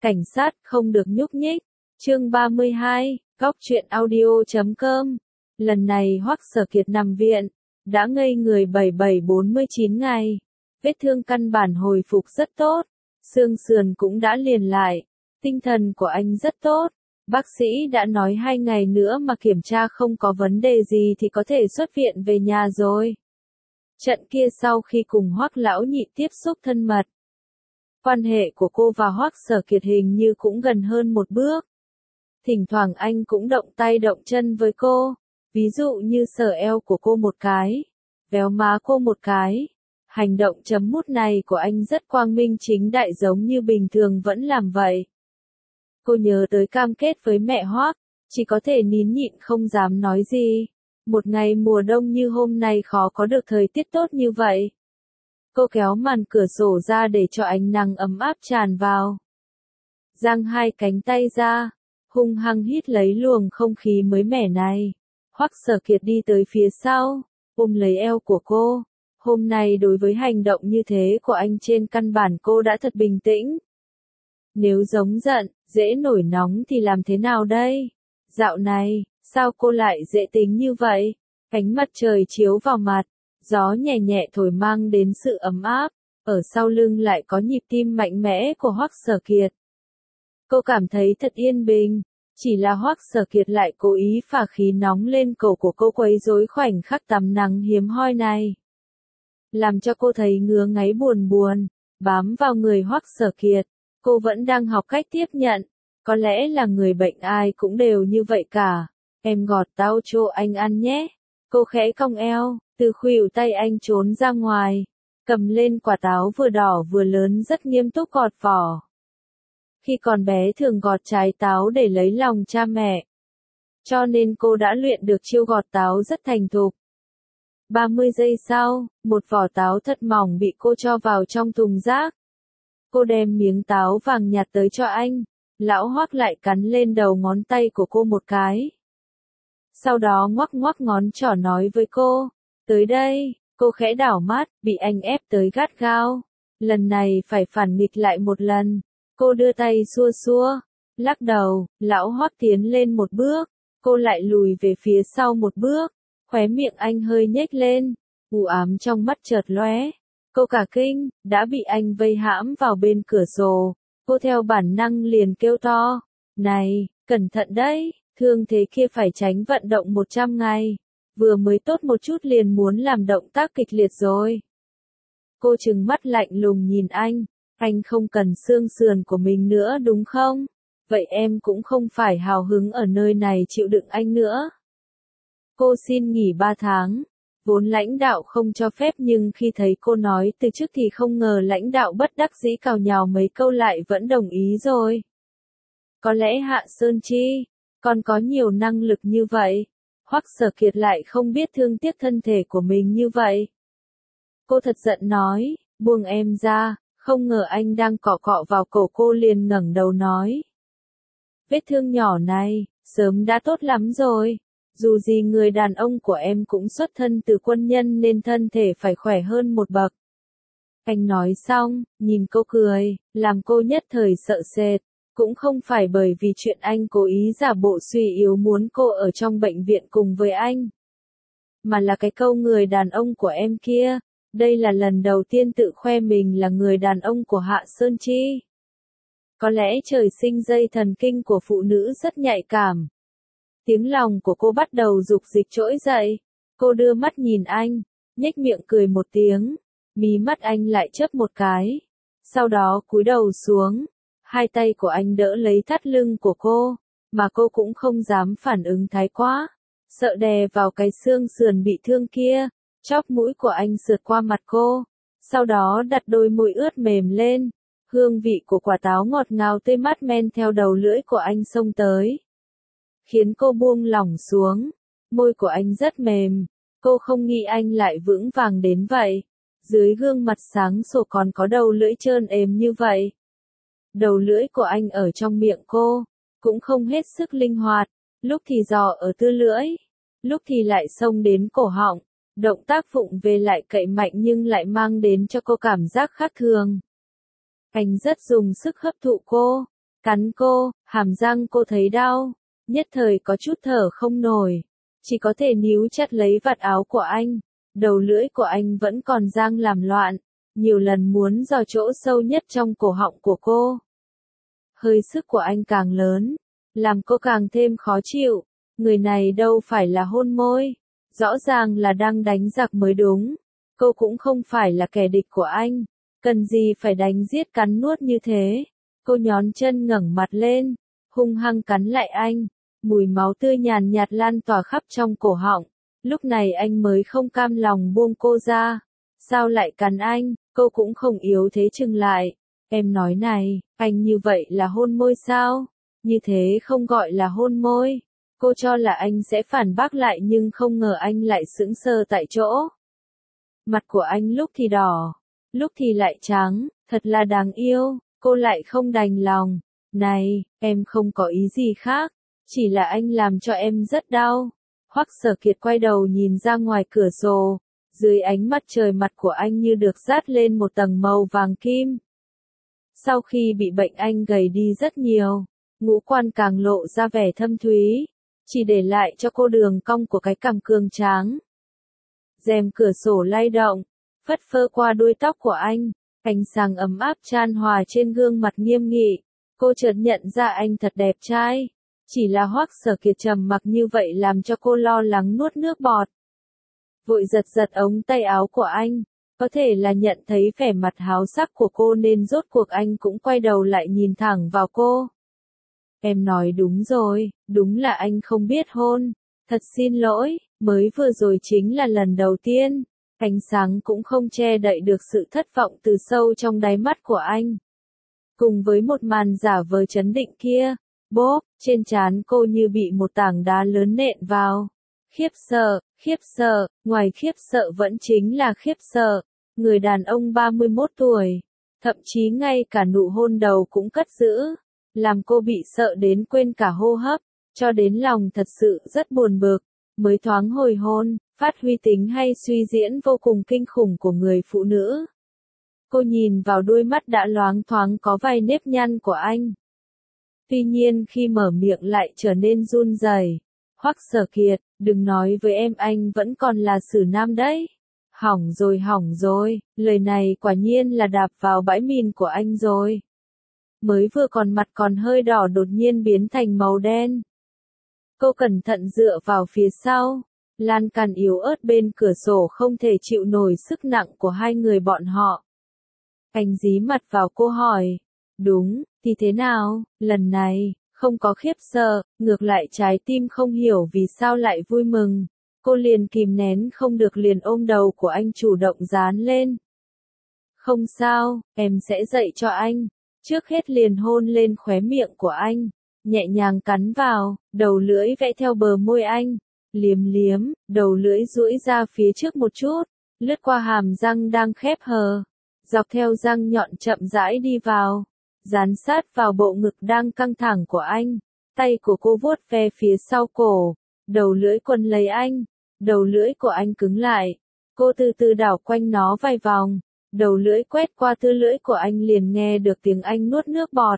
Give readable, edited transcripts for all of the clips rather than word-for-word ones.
Cảnh sát không được nhúc nhích. Chương 32, góc truyện audio.com. Lần này Hoắc Sở Kiệt nằm viện, đã ngây người 47-49 ngày. Vết thương căn bản hồi phục rất tốt, xương sườn cũng đã liền lại, tinh thần của anh rất tốt. Bác sĩ đã nói 2 ngày nữa mà kiểm tra không có vấn đề gì thì có thể xuất viện về nhà rồi. Trận kia sau khi cùng Hoắc lão nhị tiếp xúc thân mật, quan hệ của cô và Hoắc Sở Kiệt hình như cũng gần hơn một bước. Thỉnh thoảng anh cũng động tay động chân với cô, ví dụ như sờ eo của cô một cái, véo má cô một cái. Hành động chấm mút này của anh rất quang minh chính đại giống như bình thường vẫn làm vậy. Cô nhớ tới cam kết với mẹ Hoắc, chỉ có thể nín nhịn không dám nói gì. Một ngày mùa đông như hôm nay khó có được thời tiết tốt như vậy. Cô kéo màn cửa sổ ra để cho ánh nắng ấm áp tràn vào. Giang hai cánh tay ra, hung hăng hít lấy luồng không khí mới mẻ này. Hoắc Sở Kiệt đi tới phía sau, ôm lấy eo của cô. Hôm nay đối với hành động như thế của anh trên căn bản cô đã thật bình tĩnh. Nếu giống giận, dễ nổi nóng thì làm thế nào đây? Dạo này, sao cô lại dễ tính như vậy? Ánh mặt trời chiếu vào mặt, gió nhẹ nhẹ thổi mang đến sự ấm áp, ở sau lưng lại có nhịp tim mạnh mẽ của Hoắc Sở Kiệt. Cô cảm thấy thật yên bình, chỉ là Hoắc Sở Kiệt lại cố ý phả khí nóng lên cổ của cô quấy rối khoảnh khắc tắm nắng hiếm hoi này. Làm cho cô thấy ngứa ngáy buồn buồn, bám vào người Hoắc Sở Kiệt. Cô vẫn đang học cách tiếp nhận, có lẽ là người bệnh ai cũng đều như vậy cả. Em gọt táo cho anh ăn nhé. Cô khẽ cong eo, từ khuỷu tay anh trốn ra ngoài, cầm lên quả táo vừa đỏ vừa lớn rất nghiêm túc gọt vỏ. Khi còn bé thường gọt trái táo để lấy lòng cha mẹ, cho nên cô đã luyện được chiêu gọt táo rất thành thục. 30 giây sau, một vỏ táo thật mỏng bị cô cho vào trong thùng rác. Cô đem miếng táo vàng nhạt tới cho anh, lão Hoắc lại cắn lên đầu ngón tay của cô một cái. Sau đó ngoắc ngoắc ngón trỏ nói với cô, tới đây. Cô khẽ đảo mắt, bị anh ép tới gắt gao. Lần này phải phản nghịch lại một lần. Cô đưa tay xua xua, lắc đầu, lão Hoắc tiến lên một bước, cô lại lùi về phía sau một bước, khóe miệng anh hơi nhếch lên, u ám trong mắt chợt lóe. Cô cả kinh, đã bị anh vây hãm vào bên cửa sổ, cô theo bản năng liền kêu to, này, cẩn thận đấy, thương thế kia phải tránh vận động 100 ngày, vừa mới tốt một chút liền muốn làm động tác kịch liệt rồi. Cô trừng mắt lạnh lùng nhìn anh không cần xương sườn của mình nữa đúng không? Vậy em cũng không phải hào hứng ở nơi này chịu đựng anh nữa. Cô xin nghỉ 3 tháng. Vốn lãnh đạo không cho phép nhưng khi thấy cô nói từ trước thì không ngờ lãnh đạo bất đắc dĩ cào nhào mấy câu lại vẫn đồng ý rồi. Có lẽ Hạ Sơn Chi còn có nhiều năng lực như vậy. Hoắc Sở Kiệt lại không biết thương tiếc thân thể của mình như vậy. Cô thật giận nói, buông em ra, không ngờ anh đang cọ cọ vào cổ cô liền ngẩng đầu nói. Vết thương nhỏ này, sớm đã tốt lắm rồi. Dù gì người đàn ông của em cũng xuất thân từ quân nhân nên thân thể phải khỏe hơn một bậc. Anh nói xong, nhìn cô cười, làm cô nhất thời sợ sệt. Cũng không phải bởi vì chuyện anh cố ý giả bộ suy yếu muốn cô ở trong bệnh viện cùng với anh. Mà là cái câu người đàn ông của em kia, đây là lần đầu tiên tự khoe mình là người đàn ông của Hạ Sơn Chi. Có lẽ trời sinh dây thần kinh của phụ nữ rất nhạy cảm. Tiếng lòng của cô bắt đầu dục dịch trỗi dậy. Cô đưa mắt nhìn anh, nhếch miệng cười một tiếng. Mí mắt anh lại chớp một cái. Sau đó cúi đầu xuống. Hai tay của anh đỡ lấy thắt lưng của cô. Mà cô cũng không dám phản ứng thái quá. Sợ đè vào cái xương sườn bị thương kia. Chóp mũi của anh sượt qua mặt cô. Sau đó đặt đôi môi ướt mềm lên. Hương vị của quả táo ngọt ngào tươi mát men theo đầu lưỡi của anh xông tới. Khiến cô buông lỏng xuống. Môi của anh rất mềm. Cô không nghĩ anh lại vững vàng đến vậy. Dưới gương mặt sáng sủa còn có đầu lưỡi trơn êm như vậy. Đầu lưỡi của anh ở trong miệng cô. Cũng không hết sức linh hoạt. Lúc thì dò ở tư lưỡi. Lúc thì lại xông đến cổ họng. Động tác vụng về lại cậy mạnh nhưng lại mang đến cho cô cảm giác khác thường. Anh rất dùng sức hấp thụ cô. cắn cô, hàm răng cô thấy đau, nhất thời có chút thở không nổi, chỉ có thể níu chặt lấy vạt áo của anh, đầu lưỡi của anh vẫn còn đang làm loạn, nhiều lần muốn dò chỗ sâu nhất trong cổ họng của cô. Hơi sức của anh càng lớn, làm cô càng thêm khó chịu, người này đâu phải là hôn môi, rõ ràng là đang đánh giặc mới đúng, cô cũng không phải là kẻ địch của anh, cần gì phải đánh giết cắn nuốt như thế. Cô nhón chân ngẩng mặt lên, hung hăng cắn lại anh, mùi máu tươi nhàn nhạt lan tỏa khắp trong cổ họng, lúc này anh mới không cam lòng buông cô ra. Sao lại cắn anh, cô cũng không yếu thế chừng lại. Em nói này, anh như vậy là hôn môi sao? Như thế không gọi là hôn môi. Cô cho là anh sẽ phản bác lại nhưng không ngờ anh lại sững sờ tại chỗ. Mặt của anh lúc thì đỏ, lúc thì lại trắng, thật là đáng yêu, cô lại không đành lòng. Này, em không có ý gì khác, chỉ là anh làm cho em rất đau. Hoắc Sở Kiệt quay đầu nhìn ra ngoài cửa sổ, dưới ánh mặt trời mặt của anh như được dát lên một tầng màu vàng kim. Sau khi bị bệnh anh gầy đi rất nhiều, ngũ quan càng lộ ra vẻ thâm thúy, chỉ để lại cho cô đường cong của cái cằm cường tráng. Rèm cửa sổ lay động, phất phơ qua đuôi tóc của anh, ánh sáng ấm áp chan hòa trên gương mặt nghiêm nghị, cô chợt nhận ra anh thật đẹp trai. Chỉ là Hoắc Sở Kiệt trầm mặc như vậy làm cho cô lo lắng nuốt nước bọt. Vội giật giật ống tay áo của anh, có thể là nhận thấy vẻ mặt háo sắc của cô nên rốt cuộc anh cũng quay đầu lại nhìn thẳng vào cô. Em nói đúng rồi, đúng là anh không biết hôn, thật xin lỗi, mới vừa rồi chính là lần đầu tiên. Ánh sáng cũng không che đậy được sự thất vọng từ sâu trong đáy mắt của anh. Cùng với một màn giả vờ trấn định kia, bốp, trên trán cô như bị một tảng đá lớn nện vào. Khiếp sợ, ngoài khiếp sợ vẫn chính là khiếp sợ. Người đàn ông 31 tuổi, thậm chí ngay cả nụ hôn đầu cũng cất giữ, làm cô bị sợ đến quên cả hô hấp, cho đến lòng thật sự rất buồn bực, mới thoáng hồi hôn, phát huy tính hay suy diễn vô cùng kinh khủng của người phụ nữ. Cô nhìn vào đôi mắt đã loáng thoáng có vài nếp nhăn của anh. Tuy nhiên khi mở miệng lại trở nên run rẩy. Hoắc Sở Kiệt, đừng nói với em anh vẫn còn là xử nam đấy. Hỏng rồi, lời này quả nhiên là đạp vào bãi mìn của anh rồi. Mới vừa còn mặt còn hơi đỏ đột nhiên biến thành màu đen. Cô cẩn thận dựa vào phía sau, lan can yếu ớt bên cửa sổ không thể chịu nổi sức nặng của hai người bọn họ. Anh dí mặt vào cô hỏi, đúng, thì thế nào, lần này, không có khiếp sợ, ngược lại trái tim không hiểu vì sao lại vui mừng. Cô liền kìm nén không được liền ôm đầu của anh chủ động dán lên. Không sao, em sẽ dạy cho anh. Trước hết liền hôn lên khóe miệng của anh, nhẹ nhàng cắn vào, đầu lưỡi vẽ theo bờ môi anh, liếm, đầu lưỡi duỗi ra phía trước một chút, lướt qua hàm răng đang khép hờ, dọc theo răng nhọn chậm rãi đi vào, dán sát vào bộ ngực đang căng thẳng của anh, tay của cô vuốt ve phía sau cổ, đầu lưỡi quấn lấy anh, đầu lưỡi của anh cứng lại, cô từ từ đảo quanh nó vài vòng. Đầu lưỡi quét qua tư lưỡi của anh liền nghe được tiếng anh nuốt nước bọt.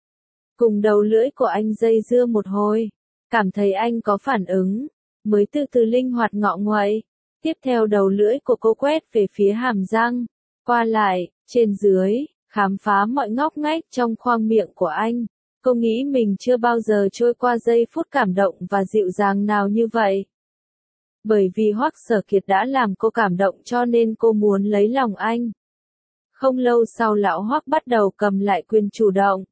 Cùng đầu lưỡi của anh dây dưa một hồi, cảm thấy anh có phản ứng, mới từ từ linh hoạt ngọ nguậy. Tiếp theo đầu lưỡi của cô quét về phía hàm răng, qua lại, trên dưới, khám phá mọi ngóc ngách trong khoang miệng của anh. Cô nghĩ mình chưa bao giờ trôi qua giây phút cảm động và dịu dàng nào như vậy. Bởi vì Hoắc Sở Kiệt đã làm cô cảm động cho nên cô muốn lấy lòng anh. Không lâu sau lão Hoắc bắt đầu cầm lại quyền chủ động.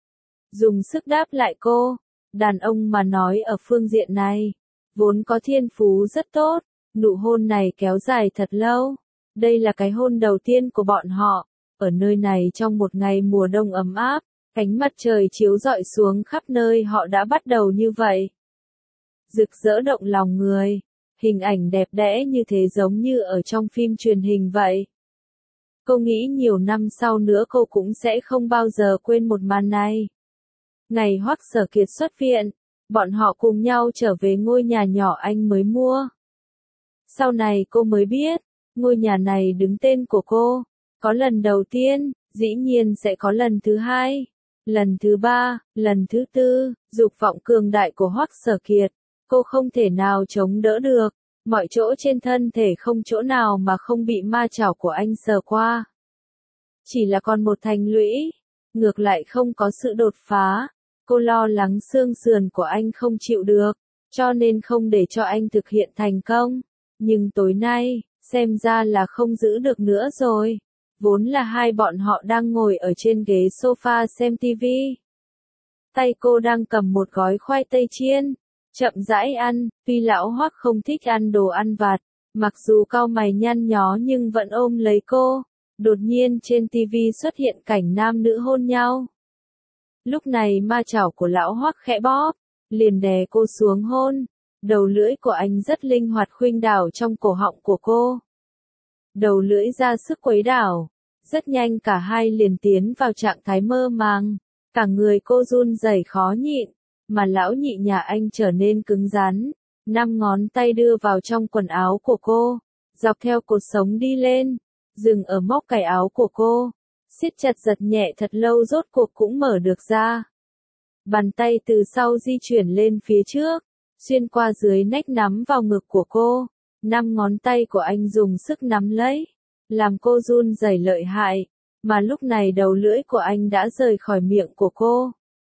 Dùng sức đáp lại cô, đàn ông mà nói ở phương diện này, vốn có thiên phú rất tốt, nụ hôn này kéo dài thật lâu. Đây là cái hôn đầu tiên của bọn họ, ở nơi này trong một ngày mùa đông ấm áp, ánh mặt trời chiếu rọi xuống khắp nơi họ đã bắt đầu như vậy. Rực rỡ động lòng người, hình ảnh đẹp đẽ như thế giống như ở trong phim truyền hình vậy. Cô nghĩ nhiều năm sau nữa cô cũng sẽ không bao giờ quên một màn này. Ngày Hoắc Sở Kiệt xuất viện, bọn họ cùng nhau trở về ngôi nhà nhỏ anh mới mua. Sau này cô mới biết, ngôi nhà này đứng tên của cô. Có lần đầu tiên, dĩ nhiên sẽ có lần thứ hai. Lần thứ ba, lần thứ tư, dục vọng cường đại của Hoắc Sở Kiệt, cô không thể nào chống đỡ được, mọi chỗ trên thân thể không chỗ nào mà không bị ma chảo của anh sờ qua. Chỉ là còn một thành lũy, ngược lại không có sự đột phá, cô lo lắng xương sườn của anh không chịu được, cho nên không để cho anh thực hiện thành công. Nhưng tối nay, xem ra là không giữ được nữa rồi. Vốn là hai bọn họ đang ngồi ở trên ghế sofa xem tivi. Tay cô đang cầm một gói khoai tây chiên, chậm rãi ăn, tuy lão Hoắc không thích ăn đồ ăn vặt, mặc dù cau mày nhăn nhó nhưng vẫn ôm lấy cô. Đột nhiên trên tivi xuất hiện cảnh nam nữ hôn nhau. Lúc này ma chảo của lão Hoắc khẽ bóp, liền đè cô xuống hôn. Đầu lưỡi của anh rất linh hoạt khuếch đảo trong cổ họng của cô. Đầu lưỡi ra sức khuấy đảo, rất nhanh cả hai liền tiến vào trạng thái mơ màng. Cả người cô run rẩy khó nhịn, mà lão nhị nhà anh trở nên cứng rắn. 5 ngón tay đưa vào trong quần áo của cô, dọc theo cột sống đi lên, dừng ở móc cài áo của cô, siết chặt giật nhẹ thật lâu rốt cuộc cũng mở được ra. Bàn tay từ sau di chuyển lên phía trước, xuyên qua dưới nách nắm vào ngực của cô. 5 ngón tay của anh dùng sức nắm lấy, làm cô run rẩy lợi hại, mà lúc này đầu lưỡi của anh đã rời khỏi miệng của cô.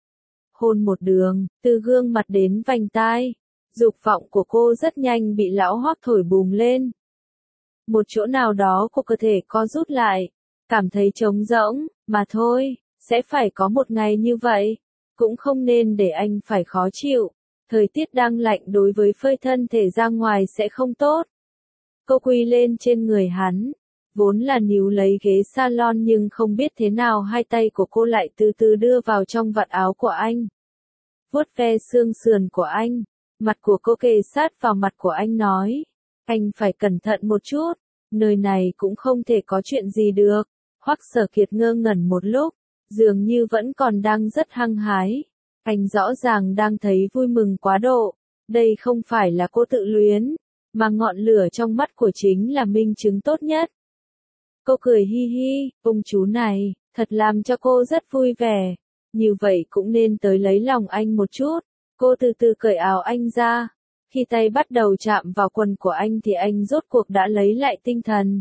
Hôn một đường, từ gương mặt đến vành tai, dục vọng của cô rất nhanh bị lão Hoắc thổi bùng lên. Một chỗ nào đó của cơ thể co rút lại, cảm thấy trống rỗng, mà thôi, sẽ phải có một ngày như vậy, cũng không nên để anh phải khó chịu. Thời tiết đang lạnh đối với phơi thân thể ra ngoài sẽ không tốt. Cô quỳ lên trên người hắn, vốn là níu lấy ghế salon nhưng không biết thế nào hai tay của cô lại từ từ đưa vào trong vạt áo của anh. Vuốt ve xương sườn của anh, mặt của cô kề sát vào mặt của anh nói, anh phải cẩn thận một chút, nơi này cũng không thể có chuyện gì được. Hoắc Sở Kiệt ngơ ngẩn một lúc, dường như vẫn còn đang rất hăng hái. Anh rõ ràng đang thấy vui mừng quá độ, đây không phải là cô tự luyến, mà ngọn lửa trong mắt của chính là minh chứng tốt nhất. Cô cười hi hi, ông chú này, thật làm cho cô rất vui vẻ, như vậy cũng nên tới lấy lòng anh một chút. Cô từ từ cởi áo anh ra, khi tay bắt đầu chạm vào quần của anh thì anh rốt cuộc đã lấy lại tinh thần.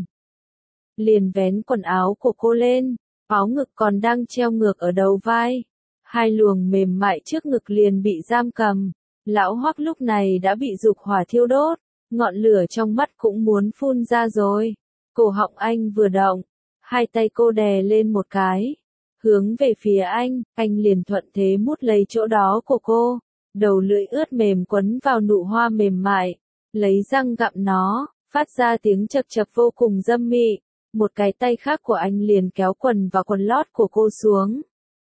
Liền vén quần áo của cô lên, áo ngực còn đang treo ngược ở đầu vai. Hai luồng mềm mại trước ngực liền bị giam cầm. Lão Hoắc lúc này đã bị dục hỏa thiêu đốt, ngọn lửa trong mắt cũng muốn phun ra rồi. Cổ họng anh vừa động, hai tay cô đè lên một cái, hướng về phía anh liền thuận thế mút lấy chỗ đó của cô. Đầu lưỡi ướt mềm quấn vào nụ hoa mềm mại, lấy răng gặm nó, phát ra tiếng chập chập vô cùng dâm mị. Một cái tay khác của anh liền kéo quần và quần lót của cô xuống.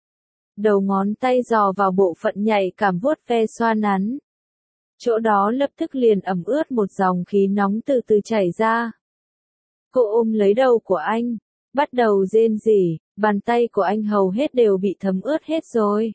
Đầu ngón tay dò vào bộ phận nhạy cảm vuốt ve xoa nắn. Chỗ đó lập tức liền ẩm ướt một dòng khí nóng từ từ chảy ra. Cô ôm lấy đầu của anh, bắt đầu rên rỉ, bàn tay của anh hầu hết đều bị thấm ướt hết rồi.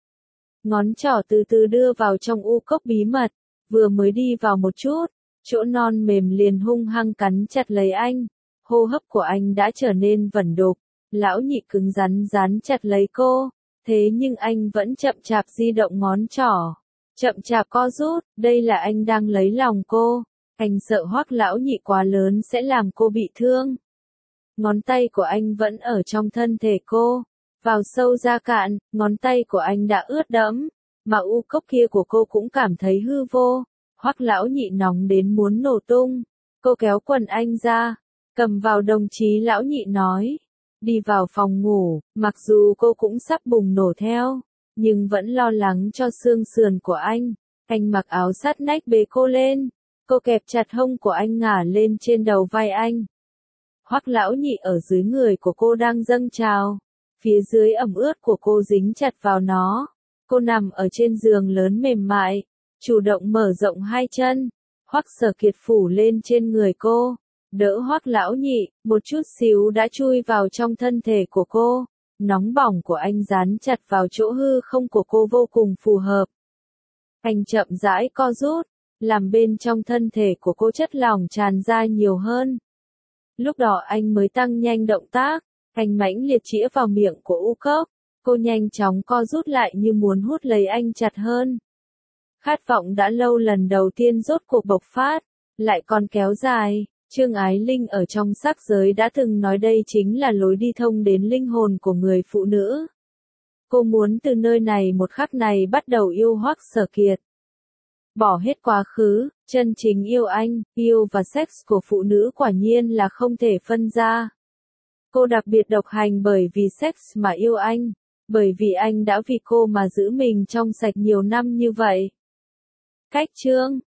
Ngón trỏ từ từ đưa vào trong u cốc bí mật, vừa mới đi vào một chút, chỗ non mềm liền hung hăng cắn chặt lấy anh. Hô hấp của anh đã trở nên vẩn đục, lão nhị cứng rắn dán chặt lấy cô, thế nhưng anh vẫn chậm chạp di động ngón trỏ, chậm chạp co rút, đây là anh đang lấy lòng cô, anh sợ Hoắc lão nhị quá lớn sẽ làm cô bị thương. Ngón tay của anh vẫn ở trong thân thể cô, vào sâu ra cạn, ngón tay của anh đã ướt đẫm, mà u cốc kia của cô cũng cảm thấy hư vô. Hoắc lão nhị nóng đến muốn nổ tung, cô kéo quần anh ra, cầm vào đồng chí lão nhị nói, đi vào phòng ngủ, mặc dù cô cũng sắp bùng nổ theo, nhưng vẫn lo lắng cho xương sườn của anh. Anh mặc áo sát nách bế cô lên, cô kẹp chặt hông của anh ngả lên trên đầu vai anh. Hoắc lão nhị ở dưới người của cô đang dâng trào, phía dưới ẩm ướt của cô dính chặt vào nó. Cô nằm ở trên giường lớn mềm mại, chủ động mở rộng hai chân, Hoắc Sở Kiệt phủ lên trên người cô, đỡ Hoắc lão nhị, một chút xíu đã chui vào trong thân thể của cô. Nóng bỏng của anh dán chặt vào chỗ hư không của cô vô cùng phù hợp. Anh chậm rãi co rút, làm bên trong thân thể của cô chất lỏng tràn ra nhiều hơn. Lúc đó anh mới tăng nhanh động tác, anh mãnh liệt chĩa vào miệng của u cốc. Cô nhanh chóng co rút lại như muốn hút lấy anh chặt hơn. Khát vọng đã lâu lần đầu tiên rốt cuộc bộc phát, lại còn kéo dài. Trương Ái Linh ở trong sắc giới đã từng nói đây chính là lối đi thông đến linh hồn của người phụ nữ. Cô muốn từ nơi này một khắc này bắt đầu yêu Hoắc Sở Kiệt. Bỏ hết quá khứ, chân chính yêu anh, yêu và sex của phụ nữ quả nhiên là không thể phân ra. Cô đặc biệt độc hành bởi vì sex mà yêu anh, bởi vì anh đã vì cô mà giữ mình trong sạch nhiều năm như vậy. Cách chương